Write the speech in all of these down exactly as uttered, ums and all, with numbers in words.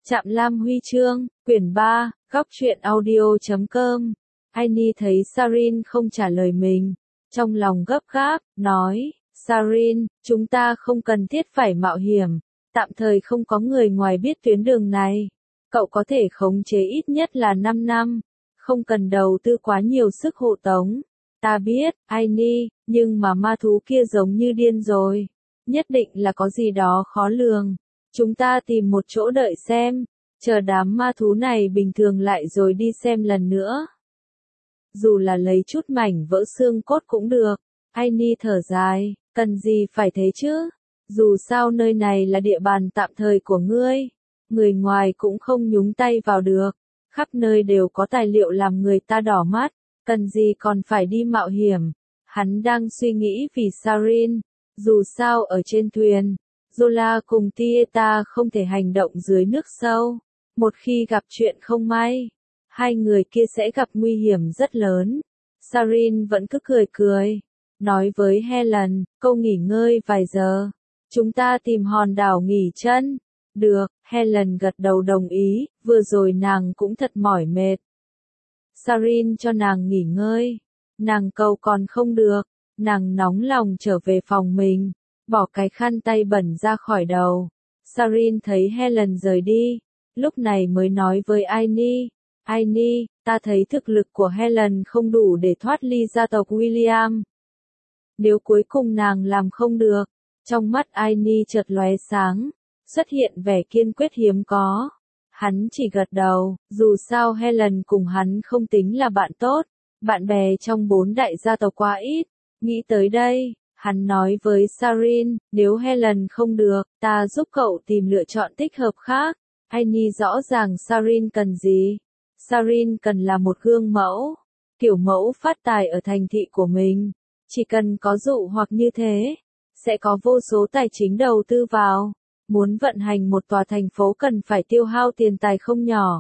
Trạm Lam Huy chương, quyển ba, góc truyện audio chấm com. Aini thấy Sarin không trả lời mình, trong lòng gấp gáp, nói, Sarin, chúng ta không cần thiết phải mạo hiểm, tạm thời không có người ngoài biết tuyến đường này. Cậu có thể khống chế ít nhất là năm năm, không cần đầu tư quá nhiều sức hộ tống. Ta biết, Aini, nhưng mà ma thú kia giống như điên rồi. Nhất định là có gì đó khó lường. Chúng ta tìm một chỗ đợi xem, chờ đám ma thú này bình thường lại rồi đi xem lần nữa. Dù là lấy chút mảnh vỡ xương cốt cũng được. Aini thở dài, cần gì phải thế chứ? Dù sao nơi này là địa bàn tạm thời của ngươi, người ngoài cũng không nhúng tay vào được. Khắp nơi đều có tài liệu làm người ta đỏ mắt, cần gì còn phải đi mạo hiểm. Hắn đang suy nghĩ vì Sarin, dù sao ở trên thuyền, Zola cùng Tieta không thể hành động dưới nước sâu. Một khi gặp chuyện không may, hai người kia sẽ gặp nguy hiểm rất lớn. Sarin vẫn cứ cười cười, nói với Helen, cô nghỉ ngơi vài giờ, chúng ta tìm hòn đảo nghỉ chân. Được, Helen gật đầu đồng ý, vừa rồi nàng cũng thật mỏi mệt. Sarin cho nàng nghỉ ngơi, nàng cầu còn không được, nàng nóng lòng trở về phòng mình, bỏ cái khăn tay bẩn ra khỏi đầu. Sarin thấy Helen rời đi, lúc này mới nói với Aini, Aini, ta thấy thực lực của Helen không đủ để thoát ly gia tộc William. Nếu cuối cùng nàng làm không được, trong mắt Aini chợt lóe sáng, xuất hiện vẻ kiên quyết hiếm có. Hắn chỉ gật đầu, dù sao Helen cùng hắn không tính là bạn tốt, bạn bè trong bốn đại gia tộc quá ít. Nghĩ tới đây, hắn nói với Sarin, nếu Helen không được, ta giúp cậu tìm lựa chọn thích hợp khác. Aini rõ ràng Sarin cần gì. Sarin cần là một gương mẫu, kiểu mẫu phát tài ở thành thị của mình. Chỉ cần có dụ hoặc như thế, sẽ có vô số tài chính đầu tư vào. Muốn vận hành một tòa thành phố cần phải tiêu hao tiền tài không nhỏ.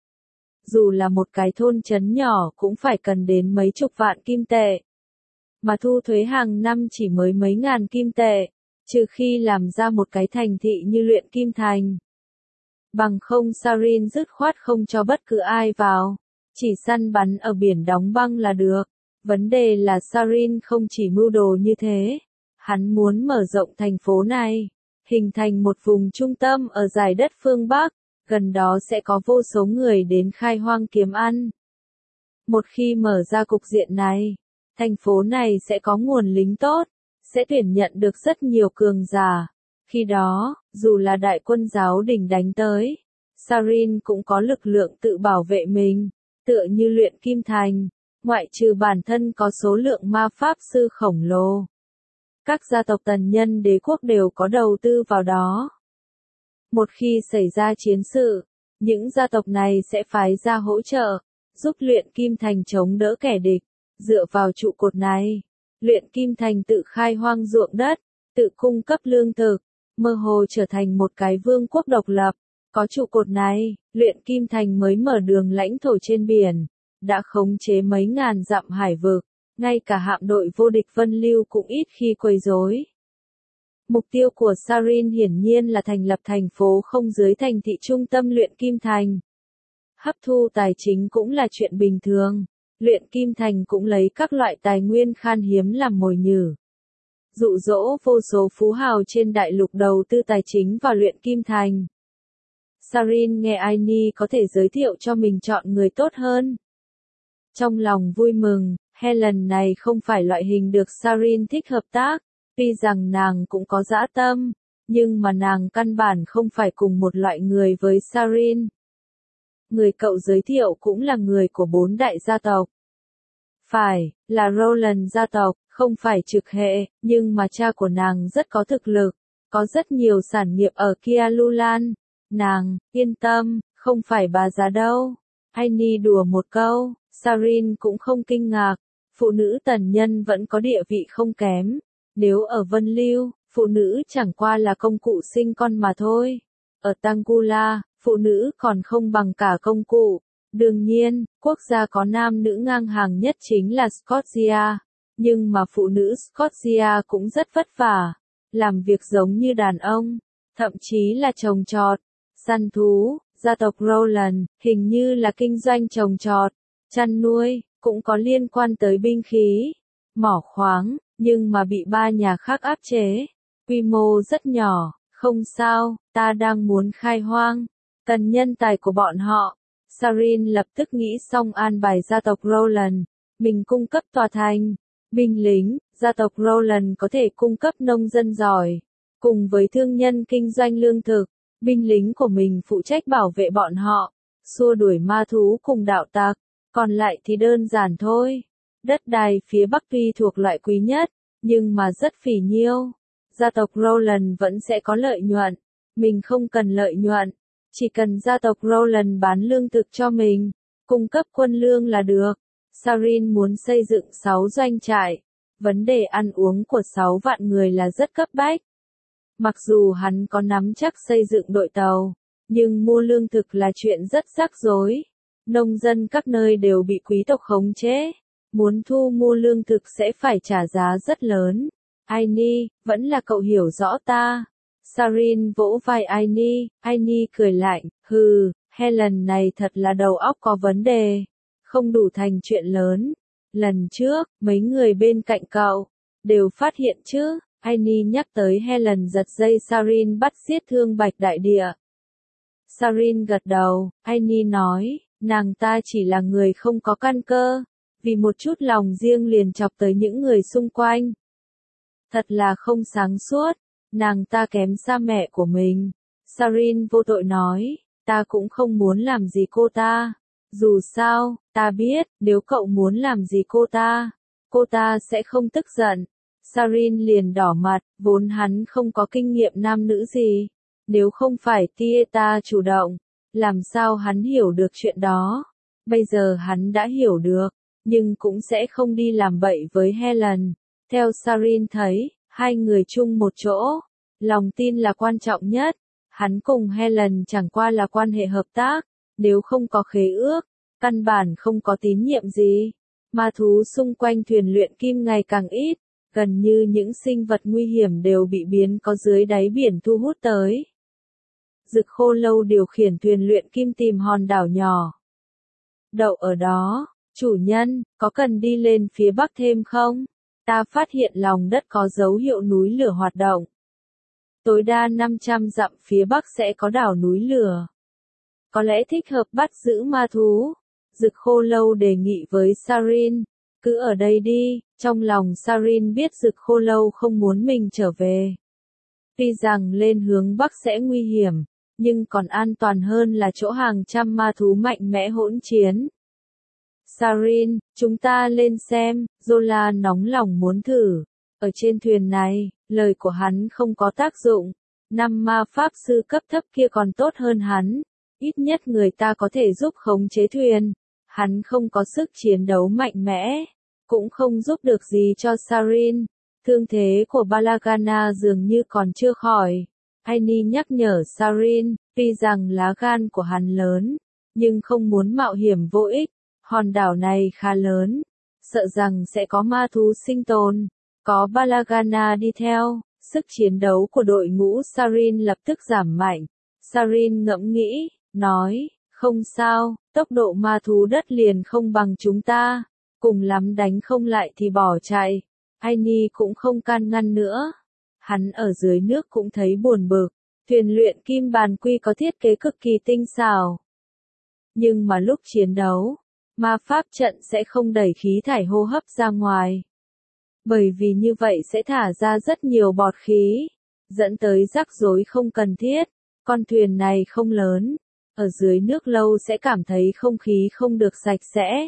Dù là một cái thôn trấn nhỏ cũng phải cần đến mấy chục vạn kim tệ. Mà thu thuế hàng năm chỉ mới mấy ngàn kim tệ, trừ khi làm ra một cái thành thị như Luyện Kim Thành. Bằng không Sarin dứt khoát không cho bất cứ ai vào, chỉ săn bắn ở biển đóng băng là được. Vấn đề là Sarin không chỉ mưu đồ như thế, hắn muốn mở rộng thành phố này, hình thành một vùng trung tâm ở dải đất phương Bắc, gần đó sẽ có vô số người đến khai hoang kiếm ăn. Một khi mở ra cục diện này, thành phố này sẽ có nguồn lính tốt, sẽ tuyển nhận được rất nhiều cường giả. Khi đó, dù là đại quân giáo đình đánh tới, Sarin cũng có lực lượng tự bảo vệ mình, tựa như Luyện Kim Thành, ngoại trừ bản thân có số lượng ma pháp sư khổng lồ. Các gia tộc tần nhân đế quốc đều có đầu tư vào đó. Một khi xảy ra chiến sự, những gia tộc này sẽ phái ra hỗ trợ, giúp Luyện Kim Thành chống đỡ kẻ địch. Dựa vào trụ cột này, Luyện Kim Thành tự khai hoang ruộng đất, tự cung cấp lương thực, mơ hồ trở thành một cái vương quốc độc lập. Có trụ cột này, Luyện Kim Thành mới mở đường lãnh thổ trên biển, đã khống chế mấy ngàn dặm hải vực, ngay cả hạm đội vô địch Vân Lưu cũng ít khi quấy rối. Mục tiêu của Sarin hiển nhiên là thành lập thành phố không dưới thành thị trung tâm Luyện Kim Thành. Hấp thu tài chính cũng là chuyện bình thường. Luyện Kim Thành cũng lấy các loại tài nguyên khan hiếm làm mồi nhử. Dụ dỗ vô số phú hào trên đại lục đầu tư tài chính vào Luyện Kim Thành. Sarin nghe Aini có thể giới thiệu cho mình chọn người tốt hơn. Trong lòng vui mừng, Helen này không phải loại hình được Sarin thích hợp tác. Tuy rằng nàng cũng có dã tâm, nhưng mà nàng căn bản không phải cùng một loại người với Sarin. Người cậu giới thiệu cũng là người của bốn đại gia tộc. Phải, là Roland gia tộc, không phải trực hệ, nhưng mà cha của nàng rất có thực lực, có rất nhiều sản nghiệp ở Kialulan. Nàng, yên tâm, không phải bà già đâu. Aini đùa một câu, Sarin cũng không kinh ngạc, phụ nữ tần nhân vẫn có địa vị không kém. Nếu ở Vân Lưu, phụ nữ chẳng qua là công cụ sinh con mà thôi. Ở Tangula, phụ nữ còn không bằng cả công cụ. Đương nhiên, quốc gia có nam nữ ngang hàng nhất chính là Scotia. Nhưng mà phụ nữ Scotia cũng rất vất vả, làm việc giống như đàn ông, thậm chí là trồng trọt, săn thú, Gia tộc Rowland, hình như là kinh doanh trồng trọt, chăn nuôi, cũng có liên quan tới binh khí, mỏ khoáng, nhưng mà bị ba nhà khác áp chế. Quy mô rất nhỏ, không sao, ta đang muốn khai hoang, cần nhân tài của bọn họ. Sarin lập tức nghĩ xong an bài gia tộc Rowland, mình cung cấp tòa thành, binh lính, gia tộc Rowland có thể cung cấp nông dân giỏi, cùng với thương nhân kinh doanh lương thực, binh lính của mình phụ trách bảo vệ bọn họ, xua đuổi ma thú cùng đạo tặc, còn lại thì đơn giản thôi. Đất đai phía Bắc tuy thuộc loại quý nhất, nhưng mà rất phỉ nhiêu. Gia tộc Rowland vẫn sẽ có lợi nhuận, mình không cần lợi nhuận, chỉ cần gia tộc Rowland bán lương thực cho mình, cung cấp quân lương là được. Sarin muốn xây dựng sáu doanh trại, vấn đề ăn uống của sáu vạn người là rất cấp bách. Mặc dù hắn có nắm chắc xây dựng đội tàu, nhưng mua lương thực là chuyện rất rắc rối. Nông dân các nơi đều bị quý tộc khống chế, muốn thu mua lương thực sẽ phải trả giá rất lớn. Aini, vẫn là cậu hiểu rõ ta. Sarin vỗ vai Aini, Aini cười lạnh, hừ, Helen này thật là đầu óc có vấn đề, không đủ thành chuyện lớn. Lần trước, mấy người bên cạnh cậu, đều phát hiện chứ. Aini nhắc tới Helen giật dây Sarin bắt giết Thương Bạch Đại Địa. Sarin gật đầu, Aini nói, nàng ta chỉ là người không có căn cơ, vì một chút lòng riêng liền chọc tới những người xung quanh. Thật là không sáng suốt, nàng ta kém xa mẹ của mình. Sarin vô tội nói, ta cũng không muốn làm gì cô ta. Dù sao, ta biết, nếu cậu muốn làm gì cô ta, cô ta sẽ không tức giận. Sarin liền đỏ mặt, vốn hắn không có kinh nghiệm nam nữ gì. Nếu không phải Tieta chủ động, làm sao hắn hiểu được chuyện đó. Bây giờ hắn đã hiểu được, nhưng cũng sẽ không đi làm bậy với Helen. Theo Sarin thấy, hai người chung một chỗ, lòng tin là quan trọng nhất. Hắn cùng Helen chẳng qua là quan hệ hợp tác, nếu không có khế ước, căn bản không có tín nhiệm gì. Ma thú xung quanh thuyền luyện kim ngày càng ít, gần như những sinh vật nguy hiểm đều bị biến có dưới đáy biển thu hút tới. Dực Khô Lâu điều khiển thuyền luyện kim tìm hòn đảo nhỏ. Đậu ở đó, chủ nhân, có cần đi lên phía bắc thêm không? Ta phát hiện lòng đất có dấu hiệu núi lửa hoạt động. Tối đa năm trăm dặm phía bắc sẽ có đảo núi lửa. Có lẽ thích hợp bắt giữ ma thú. Dực Khô Lâu đề nghị với Sarin, cứ ở đây đi. Trong lòng Sarin biết Dực Khô Lâu không muốn mình trở về. Tuy rằng lên hướng bắc sẽ nguy hiểm, nhưng còn an toàn hơn là chỗ hàng trăm ma thú mạnh mẽ hỗn chiến. Sarin, chúng ta lên xem. Zola nóng lòng muốn thử. Ở trên thuyền này, lời của hắn không có tác dụng. Năm ma pháp sư cấp thấp kia còn tốt hơn hắn. Ít nhất người ta có thể giúp khống chế thuyền. Hắn không có sức chiến đấu mạnh mẽ, cũng không giúp được gì cho Sarin. Thương thế của Balagana dường như còn chưa khỏi. Aini nhắc nhở Sarin, tuy rằng lá gan của hắn lớn, nhưng không muốn mạo hiểm vô ích. Hòn đảo này khá lớn, sợ rằng sẽ có ma thú sinh tồn. Có Balagana đi theo, sức chiến đấu của đội ngũ Sarin lập tức giảm mạnh. Sarin ngẫm nghĩ, nói, không sao, tốc độ ma thú đất liền không bằng chúng ta, cùng lắm đánh không lại thì bỏ chạy. Aini cũng không can ngăn nữa. Hắn ở dưới nước cũng thấy buồn bực, thuyền luyện kim bàn quy có thiết kế cực kỳ tinh xảo. Nhưng mà lúc chiến đấu, ma pháp trận sẽ không đẩy khí thải hô hấp ra ngoài. Bởi vì như vậy sẽ thả ra rất nhiều bọt khí, dẫn tới rắc rối không cần thiết. Con thuyền này không lớn, ở dưới nước lâu sẽ cảm thấy không khí không được sạch sẽ.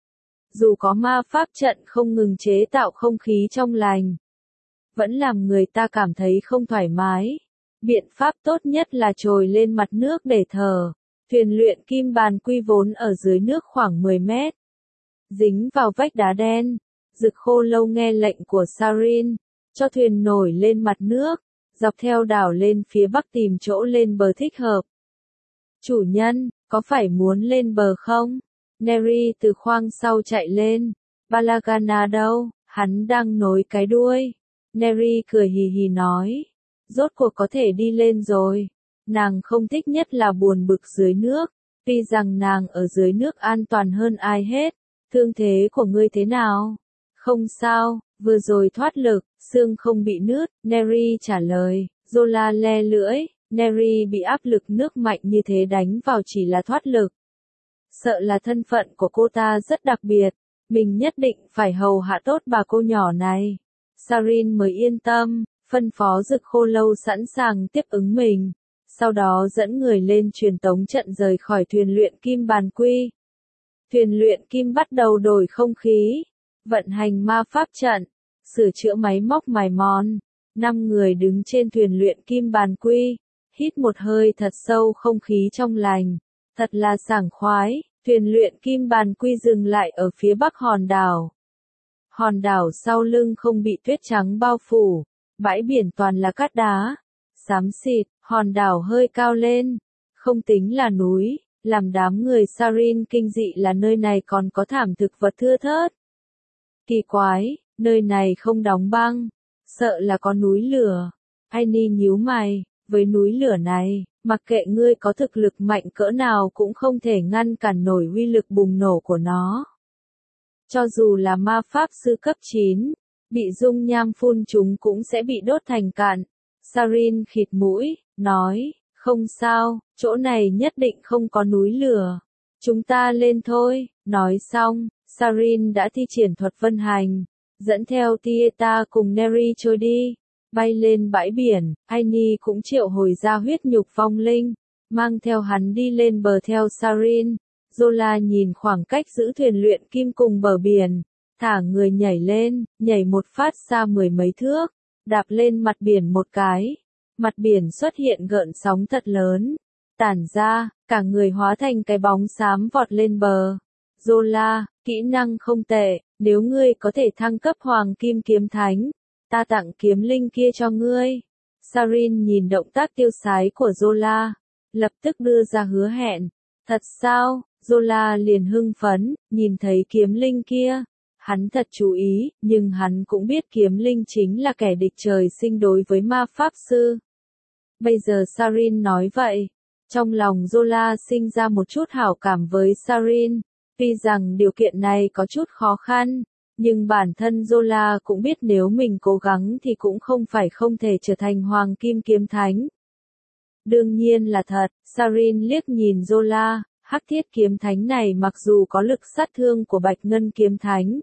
Dù có ma pháp trận không ngừng chế tạo không khí trong lành, vẫn làm người ta cảm thấy không thoải mái. Biện pháp tốt nhất là trồi lên mặt nước để thở. Thuyền luyện kim bàn quy vốn ở dưới nước khoảng mười mét, dính vào vách đá đen. Dực Khô Lâu nghe lệnh của Sarin, cho thuyền nổi lên mặt nước, dọc theo đảo lên phía bắc tìm chỗ lên bờ thích hợp. Chủ nhân, có phải muốn lên bờ không? Neri từ khoang sau chạy lên. Balagana đâu? Hắn đang nối cái đuôi. Neri cười hì hì nói. Rốt cuộc có thể đi lên rồi. Nàng không thích nhất là buồn bực dưới nước, tuy rằng nàng ở dưới nước an toàn hơn ai hết. Thương thế của ngươi thế nào? Không sao, vừa rồi thoát lực, xương không bị nứt, Neri trả lời. Zola le lưỡi, Neri bị áp lực nước mạnh như thế đánh vào chỉ là thoát lực. Sợ là thân phận của cô ta rất đặc biệt, mình nhất định phải hầu hạ tốt bà cô nhỏ này. Sarin mới yên tâm, phân phó Dực Khô Lâu sẵn sàng tiếp ứng mình, sau đó dẫn người lên truyền tống trận rời khỏi thuyền luyện kim bàn quy. Thuyền luyện kim bắt đầu đổi không khí, vận hành ma pháp trận, sửa chữa máy móc mài mòn. Năm người đứng trên thuyền luyện kim bàn quy, hít một hơi thật sâu không khí trong lành, thật là sảng khoái. Thuyền luyện kim bàn quy dừng lại ở phía bắc hòn đảo. Hòn đảo sau lưng không bị tuyết trắng bao phủ, bãi biển toàn là cát đá, xám xịt, hòn đảo hơi cao lên, không tính là núi, làm đám người Sarin kinh dị là nơi này còn có thảm thực vật thưa thớt. Kỳ quái, nơi này không đóng băng, sợ là có núi lửa. Aini nhíu mày, với núi lửa này, mặc kệ ngươi có thực lực mạnh cỡ nào cũng không thể ngăn cản nổi uy lực bùng nổ của nó. Cho dù là ma pháp sư cấp chín, bị dung nham phun chúng cũng sẽ bị đốt thành cạn. Sarin khịt mũi, nói, không sao, chỗ này nhất định không có núi lửa. Chúng ta lên thôi. Nói xong, Sarin đã thi triển thuật vân hành, dẫn theo Tieta cùng Neri trôi đi. Bay lên bãi biển, Aini cũng triệu hồi ra huyết nhục vong linh, mang theo hắn đi lên bờ theo Sarin. Zola nhìn khoảng cách giữ thuyền luyện kim cùng bờ biển, thả người nhảy lên, nhảy một phát xa mười mấy thước, đạp lên mặt biển một cái. Mặt biển xuất hiện gợn sóng thật lớn, tản ra, cả người hóa thành cái bóng xám vọt lên bờ. Zola, kỹ năng không tệ, nếu ngươi có thể thăng cấp Hoàng Kim Kiếm Thánh, ta tặng kiếm linh kia cho ngươi. Sarin nhìn động tác tiêu sái của Zola, lập tức đưa ra hứa hẹn. Thật sao? Zola liền hưng phấn, nhìn thấy kiếm linh kia. Hắn thật chú ý, nhưng hắn cũng biết kiếm linh chính là kẻ địch trời sinh đối với ma pháp sư. Bây giờ Sarin nói vậy, trong lòng Zola sinh ra một chút hảo cảm với Sarin. Tuy rằng điều kiện này có chút khó khăn, nhưng bản thân Zola cũng biết nếu mình cố gắng thì cũng không phải không thể trở thành Hoàng Kim Kiếm Thánh. Đương nhiên là thật, Sarin liếc nhìn Zola, hắc thiết kiếm thánh này mặc dù có lực sát thương của bạch ngân kiếm thánh,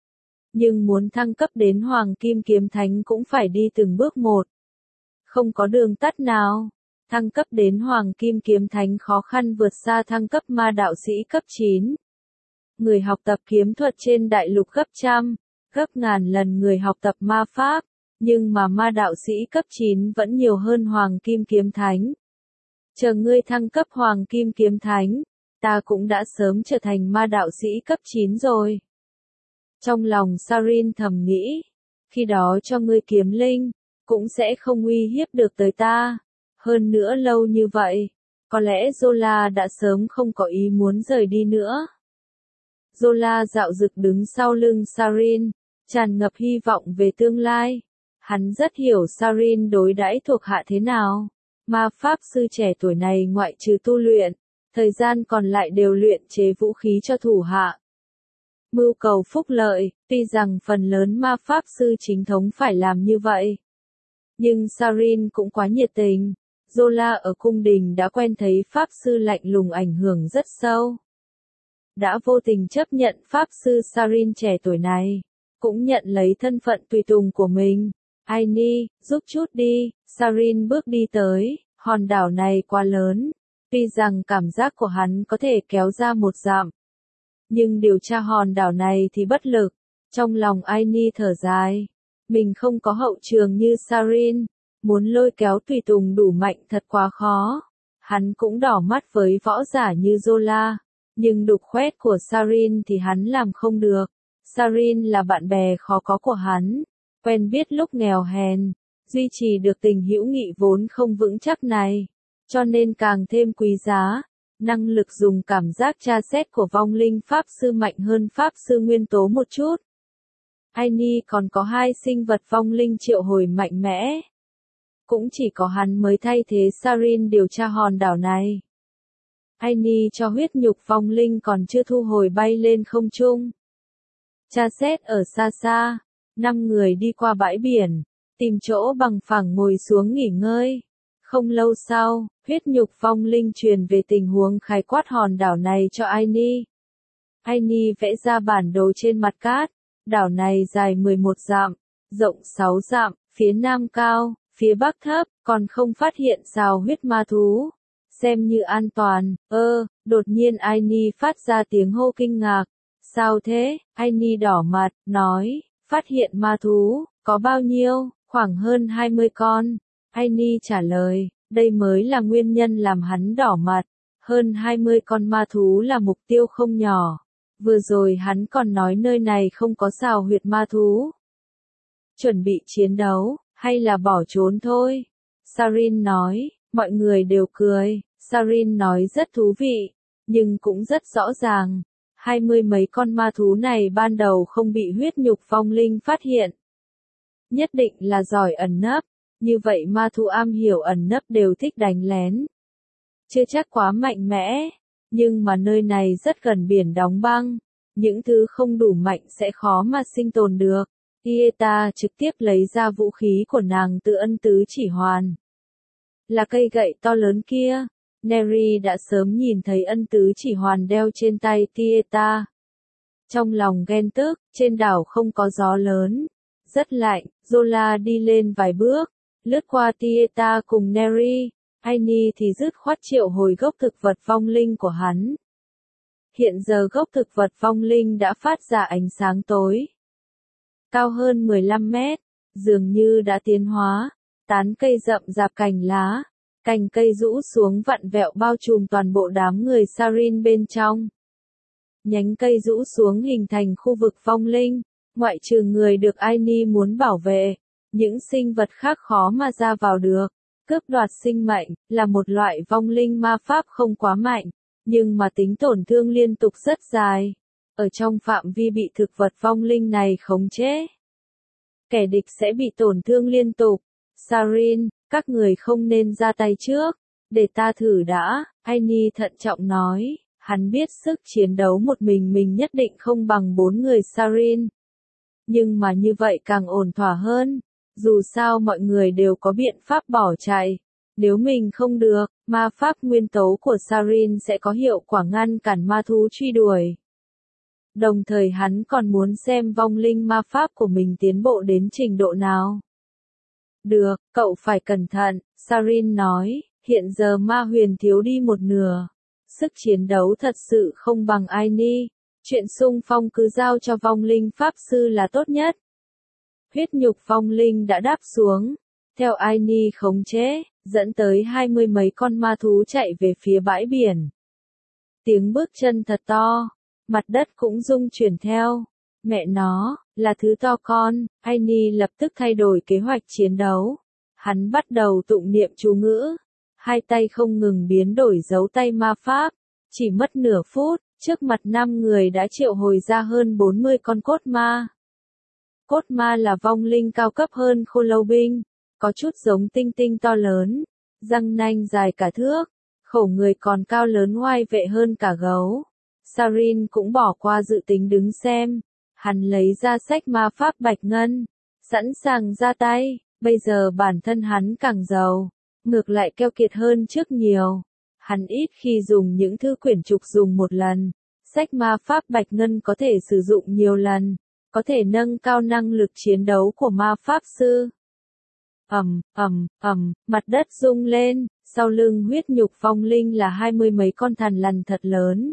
nhưng muốn thăng cấp đến Hoàng Kim Kiếm Thánh cũng phải đi từng bước một. Không có đường tắt nào. Thăng cấp đến Hoàng Kim Kiếm Thánh khó khăn vượt xa thăng cấp ma đạo sĩ cấp chín. Người học tập kiếm thuật trên đại lục gấp trăm, gấp ngàn lần người học tập ma pháp, nhưng mà ma đạo sĩ cấp chín vẫn nhiều hơn Hoàng Kim Kiếm Thánh. Chờ ngươi thăng cấp Hoàng Kim Kiếm Thánh, ta cũng đã sớm trở thành ma đạo sĩ cấp chín rồi. Trong lòng Sarin thầm nghĩ, khi đó cho ngươi kiếm linh, cũng sẽ không uy hiếp được tới ta. Hơn nữa lâu như vậy, có lẽ Zola đã sớm không có ý muốn rời đi nữa. Zola dạo dực đứng sau lưng Sarin, tràn ngập hy vọng về tương lai. Hắn rất hiểu Sarin đối đãi thuộc hạ thế nào. Ma pháp sư trẻ tuổi này ngoại trừ tu luyện, thời gian còn lại đều luyện chế vũ khí cho thủ hạ. Mưu cầu phúc lợi, tuy rằng phần lớn ma pháp sư chính thống phải làm như vậy. Nhưng Sarin cũng quá nhiệt tình. Zola ở cung đình đã quen thấy pháp sư lạnh lùng ảnh hưởng rất sâu. Đã vô tình chấp nhận pháp sư Sarin trẻ tuổi này, cũng nhận lấy thân phận tùy tùng của mình. Aini, giúp chút đi. Sarin bước đi tới, hòn đảo này quá lớn. Tuy rằng cảm giác của hắn có thể kéo ra một dặm, nhưng điều tra hòn đảo này thì bất lực. Trong lòng Aini thở dài, mình không có hậu trường như Sarin, muốn lôi kéo tùy tùng đủ mạnh thật quá khó. Hắn cũng đỏ mắt với võ giả như Zola, nhưng đục khoét của Sarin thì hắn làm không được. Sarin là bạn bè khó có của hắn, quen biết lúc nghèo hèn, duy trì được tình hữu nghị vốn không vững chắc này, cho nên càng thêm quý giá. Năng lực dùng cảm giác tra xét của vong linh pháp sư mạnh hơn pháp sư nguyên tố một chút. Aini còn có hai sinh vật vong linh triệu hồi mạnh mẽ. cũng chỉ có hắn mới thay thế Sarin điều tra hòn đảo này. Aini cho huyết nhục vong linh còn chưa thu hồi bay lên không trung. Tra xét ở xa xa, năm người đi qua bãi biển, tìm chỗ bằng phẳng ngồi xuống nghỉ ngơi. Không lâu sau, huyết nhục vong linh truyền về tình huống khái quát hòn đảo này cho Aini. Aini vẽ ra bản đồ trên mặt cát, đảo này dài mười một dặm, rộng sáu dặm, phía nam cao, phía bắc thấp, còn không phát hiện rào huyết ma thú. Xem như an toàn, ơ, đột nhiên Aini phát ra tiếng hô kinh ngạc. Sao thế? Aini đỏ mặt, nói, phát hiện ma thú, có bao nhiêu? Khoảng hơn hai mươi con. Aini trả lời, đây mới là nguyên nhân làm hắn đỏ mặt. Hơn hai mươi con ma thú là mục tiêu không nhỏ. Vừa rồi hắn còn nói nơi này không có sào huyệt ma thú. Chuẩn bị chiến đấu, hay là bỏ trốn thôi? Sarin nói, mọi người đều cười. Sarin nói rất thú vị, nhưng cũng rất rõ ràng. Hai mươi mấy con ma thú này ban đầu không bị huyết nhục vong linh phát hiện. Nhất định là giỏi ẩn nấp, như vậy ma thú am hiểu ẩn nấp đều thích đánh lén. Chưa chắc quá mạnh mẽ, nhưng mà nơi này rất gần biển đóng băng, những thứ không đủ mạnh sẽ khó mà sinh tồn được. Ieta trực tiếp lấy ra vũ khí của nàng từ ân tứ chỉ hoàn. Là cây gậy to lớn kia. Neri đã sớm nhìn thấy ân tứ chỉ hoàn đeo trên tay Tieta. Trong lòng ghen tức, trên đảo không có gió lớn. Rất lạnh, Zola đi lên vài bước, lướt qua Tieta cùng Neri. Aini thì dứt khoát triệu hồi gốc thực vật vong linh của hắn. Hiện giờ gốc thực vật vong linh đã phát ra ánh sáng tối. Cao hơn mười lăm mét, dường như đã tiến hóa, tán cây rậm rạp cành lá. Cành cây rũ xuống vặn vẹo bao trùm toàn bộ đám người Sarin bên trong. Nhánh cây rũ xuống hình thành khu vực vong linh, ngoại trừ người được Aini muốn bảo vệ, những sinh vật khác khó mà ra vào được. Cướp đoạt sinh mệnh là một loại vong linh ma pháp không quá mạnh, nhưng mà tính tổn thương liên tục rất dài. Ở trong phạm vi bị thực vật vong linh này khống chế, kẻ địch sẽ bị tổn thương liên tục. Sarin, các người không nên ra tay trước, để ta thử đã, Aini thận trọng nói, hắn biết sức chiến đấu một mình mình nhất định không bằng bốn người Sarin. Nhưng mà như vậy càng ổn thỏa hơn, dù sao mọi người đều có biện pháp bỏ chạy. Nếu mình không được, ma pháp nguyên tố của Sarin sẽ có hiệu quả ngăn cản ma thú truy đuổi. Đồng thời hắn còn muốn xem vong linh ma pháp của mình tiến bộ đến trình độ nào. Được, cậu phải cẩn thận, Sarin nói, hiện giờ ma huyền thiếu đi một nửa. Sức chiến đấu thật sự không bằng Aini, chuyện xung phong cứ giao cho vong linh pháp sư là tốt nhất. Huyết nhục vong linh đã đáp xuống, theo Aini khống chế, dẫn tới hai mươi mấy con ma thú chạy về phía bãi biển. Tiếng bước chân thật to, mặt đất cũng rung chuyển theo. Mẹ nó, là thứ to con, Aini lập tức thay đổi kế hoạch chiến đấu. Hắn bắt đầu tụng niệm chú ngữ. Hai tay không ngừng biến đổi dấu tay ma pháp. Chỉ mất nửa phút, trước mặt năm người đã triệu hồi ra hơn bốn mươi con cốt ma. Cốt ma là vong linh cao cấp hơn khô lâu binh, có chút giống tinh tinh to lớn, răng nanh dài cả thước, khẩu người còn cao lớn oai vệ hơn cả gấu. Sarin cũng bỏ qua dự tính đứng xem. Hắn lấy ra sách ma pháp bạch ngân, sẵn sàng ra tay, bây giờ bản thân hắn càng giàu, ngược lại keo kiệt hơn trước nhiều. Hắn ít khi dùng những thư quyển trục dùng một lần, sách ma pháp bạch ngân có thể sử dụng nhiều lần, có thể nâng cao năng lực chiến đấu của ma pháp sư. Ầm, ầm, ầm, mặt đất rung lên, sau lưng huyết nhục vong linh là hai mươi mấy con thằn lằn thật lớn.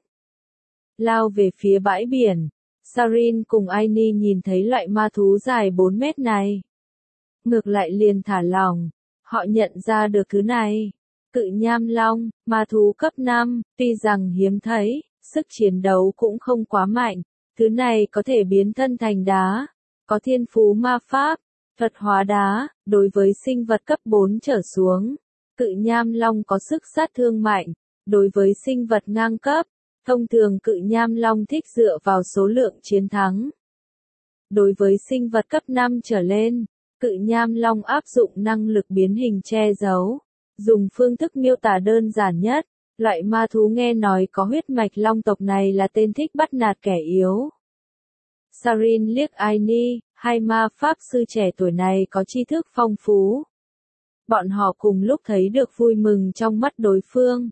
Lao về phía bãi biển. Sarin cùng Aini nhìn thấy loại ma thú dài bốn mét này. Ngược lại liền thả lỏng, họ nhận ra được thứ này. Cự nham long, ma thú cấp năm, tuy rằng hiếm thấy, sức chiến đấu cũng không quá mạnh. Thứ này có thể biến thân thành đá, có thiên phú ma pháp, thuật hóa đá, đối với sinh vật cấp bốn trở xuống. Cự nham long có sức sát thương mạnh, đối với sinh vật ngang cấp. Thông thường cự nham long thích dựa vào số lượng chiến thắng. Đối với sinh vật cấp năm trở lên, Cự nham long áp dụng năng lực biến hình che giấu, dùng phương thức miêu tả đơn giản nhất, loại ma thú nghe nói có huyết mạch long tộc này là tên thích bắt nạt kẻ yếu. Sarin liếc Aini, hai ma pháp sư trẻ tuổi này có tri thức phong phú. Bọn họ cùng lúc thấy được vui mừng trong mắt đối phương.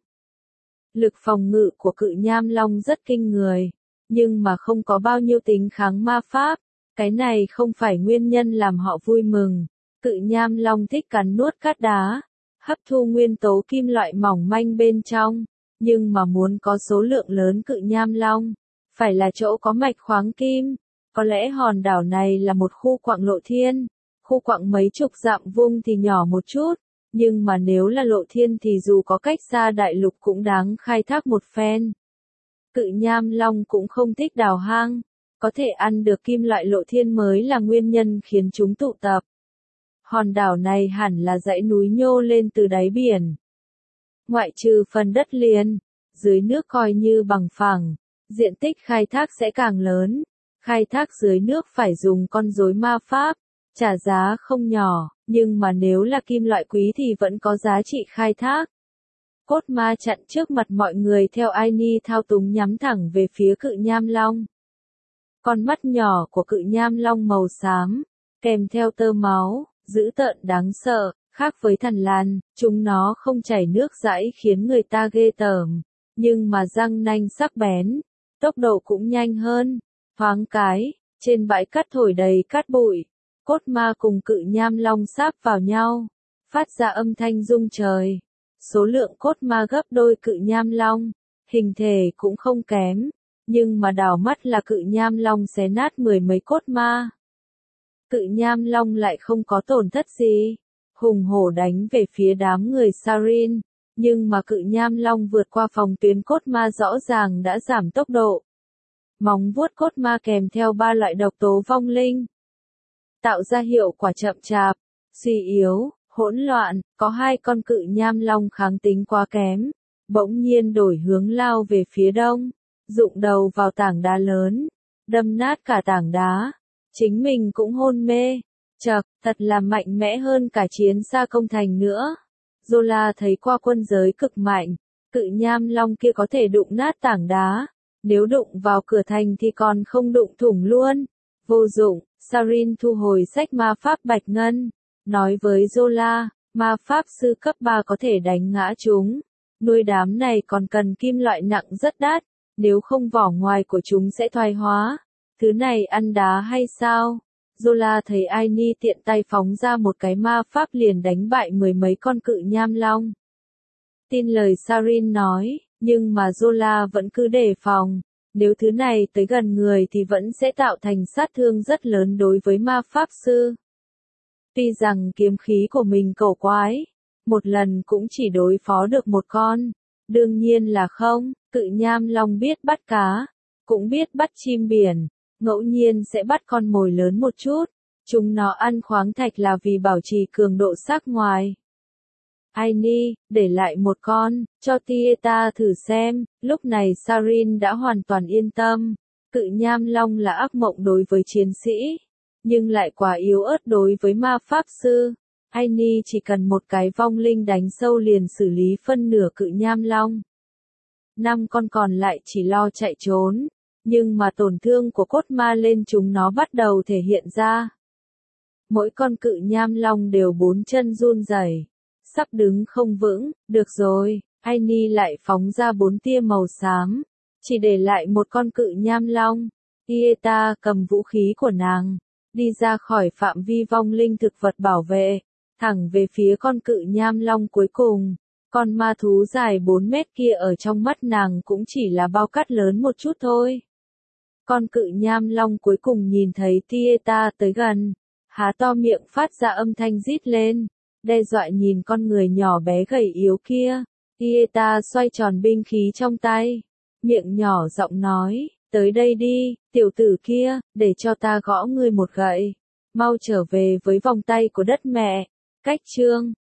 Lực phòng ngự của cự nham long rất kinh người, nhưng mà không có bao nhiêu tính kháng ma pháp. Cái này không phải nguyên nhân làm họ vui mừng. Cự nham long thích cắn nuốt cát đá, hấp thu nguyên tố kim loại mỏng manh bên trong. Nhưng mà muốn có số lượng lớn cự nham long, phải là chỗ có mạch khoáng kim. Có lẽ hòn đảo này là một khu quặng lộ thiên. Khu quặng mấy chục dặm vuông thì nhỏ một chút, nhưng mà nếu là lộ thiên thì dù có cách xa đại lục cũng đáng khai thác một phen. Cự nham long cũng không thích đào hang, có thể ăn được kim loại lộ thiên mới là nguyên nhân khiến chúng tụ tập. Hòn đảo này hẳn là dãy núi nhô lên từ đáy biển. Ngoại trừ phần đất liền, dưới nước coi như bằng phẳng, diện tích khai thác sẽ càng lớn. Khai thác dưới nước phải dùng con rối ma pháp, trả giá không nhỏ, nhưng mà nếu là kim loại quý thì vẫn có giá trị khai thác. Cốt ma chặn trước mặt mọi người theo Aini thao túng nhắm thẳng về phía cự nham long. Con mắt nhỏ của cự nham long màu xám, kèm theo tơ máu, dữ tợn đáng sợ, khác với thằn lằn, chúng nó không chảy nước dãi khiến người ta ghê tởm, nhưng mà răng nanh sắc bén, tốc độ cũng nhanh hơn. Thoáng cái, trên bãi cát thổi đầy cát bụi, cốt ma cùng cự nham long sáp vào nhau, phát ra âm thanh rung trời. Số lượng cốt ma gấp đôi cự nham long, hình thể cũng không kém, nhưng mà đảo mắt là cự nham long xé nát mười mấy cốt ma. Cự nham long lại không có tổn thất gì, hùng hổ đánh về phía đám người Sarin, nhưng mà cự nham long vượt qua phòng tuyến cốt ma rõ ràng đã giảm tốc độ. Móng vuốt cốt ma kèm theo ba loại độc tố vong linh, tạo ra hiệu quả chậm chạp, suy yếu, hỗn loạn. Có hai con cự nham long kháng tính quá kém, bỗng nhiên đổi hướng lao về phía đông, rụng đầu vào tảng đá lớn, đâm nát cả tảng đá, chính mình cũng hôn mê. Chậc, thật là mạnh mẽ hơn cả chiến xa công thành nữa. Zola thấy qua quân giới cực mạnh, cự nham long kia có thể đụng nát tảng đá. Nếu đụng vào cửa thành thì còn không đụng thủng luôn. Vô dụng, Sarin thu hồi sách ma pháp bạch ngân. Nói với Zola, ma pháp sư cấp ba có thể đánh ngã chúng. Nuôi đám này còn cần kim loại nặng rất đắt, nếu không vỏ ngoài của chúng sẽ thoái hóa. Thứ này ăn đá hay sao? Zola thấy Aini tiện tay phóng ra một cái ma pháp liền đánh bại mười mấy con cự nham long. Tin lời Sarin nói. Nhưng mà Zola vẫn cứ đề phòng, nếu thứ này tới gần người thì vẫn sẽ tạo thành sát thương rất lớn đối với ma pháp sư. Tuy rằng kiếm khí của mình cổ quái, một lần cũng chỉ đối phó được một con, đương nhiên là không, cự nham long biết bắt cá, cũng biết bắt chim biển, ngẫu nhiên sẽ bắt con mồi lớn một chút, chúng nó ăn khoáng thạch là vì bảo trì cường độ sắc ngoài. Aini, để lại một con, cho Tieta thử xem. Lúc này Sarin đã hoàn toàn yên tâm. Cự nham long là ác mộng đối với chiến sĩ, nhưng lại quá yếu ớt đối với ma pháp sư. Aini chỉ cần một cái vong linh đánh sâu liền xử lý phân nửa cự nham long. Năm con còn lại chỉ lo chạy trốn, nhưng mà tổn thương của cốt ma lên chúng nó bắt đầu thể hiện ra. Mỗi con cự nham long đều bốn chân run rẩy, sắp đứng không vững. Được rồi, Aini lại phóng ra bốn tia màu xám, chỉ để lại một con cự nham long. Tieta cầm vũ khí của nàng, đi ra khỏi phạm vi vong linh thực vật bảo vệ, thẳng về phía con cự nham long cuối cùng. Con ma thú dài bốn mét kia ở trong mắt nàng cũng chỉ là bao cát lớn một chút thôi. Con cự nham long cuối cùng nhìn thấy Tieta tới gần, há to miệng phát ra âm thanh rít lên, đe dọa nhìn con người nhỏ bé gầy yếu kia. Tieta xoay tròn binh khí trong tay, miệng nhỏ giọng nói, tới đây đi, tiểu tử kia, để cho ta gõ ngươi một gậy. Mau trở về với vòng tay của đất mẹ. Cách chương